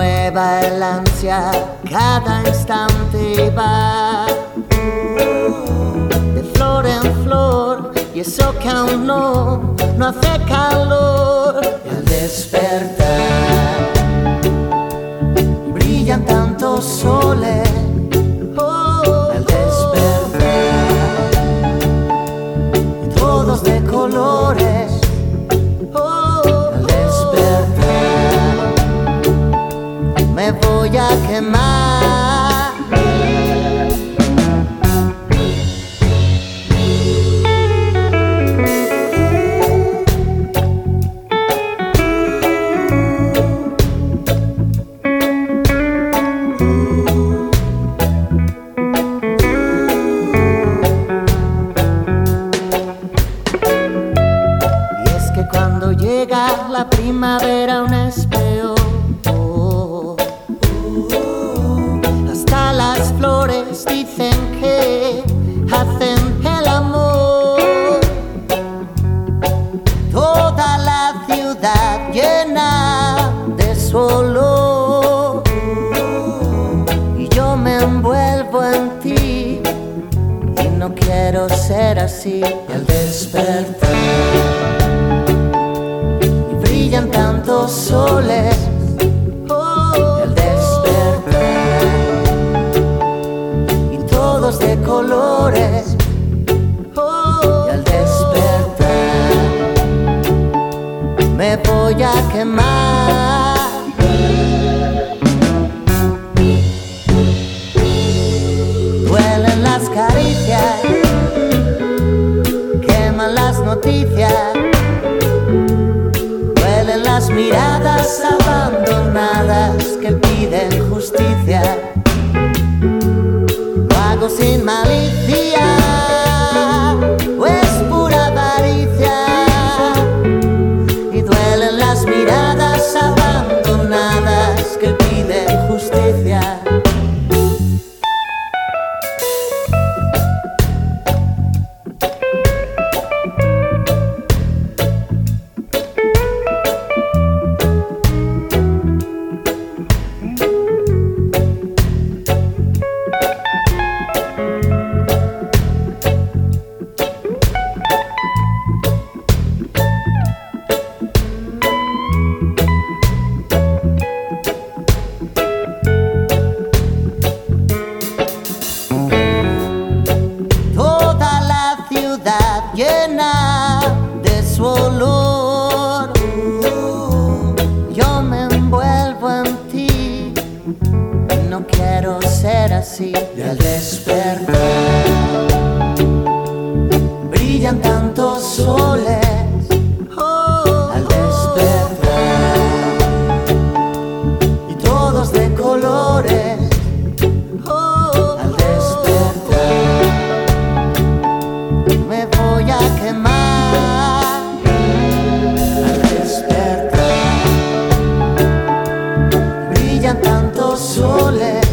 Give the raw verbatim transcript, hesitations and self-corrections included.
renueva el ansia, cada instante va de flor en flor, y eso que aún no, no hace calor. Y al despertar brillan tantos soles, oh, al despertar, y todos de colores, oh, al despertar me voy a quemar. Cuando llega la primavera aún es peor, oh, oh. Hasta las flores dicen que hacen el amor. Toda la ciudad llena de su olor, y yo me envuelvo en ti y no quiero ser así. Y al despertar brillan tantos soles, oh, y al despertar, y todos de colores, oh, y al despertar me voy a quemar. Duelen las caricias, queman las noticias, las miradas abandonadas que piden justicia. Lo hago sin malicia, o es pura avaricia, y duelen las miradas abandonadas que piden justicia. Llena de su olor, yo me envuelvo en ti, no quiero ser así. Y al despertar brillan tantos soles, oh, al despertar, y todos de colores, oh, al despertar me voy a quemar. Al despertar brillan tantos soles,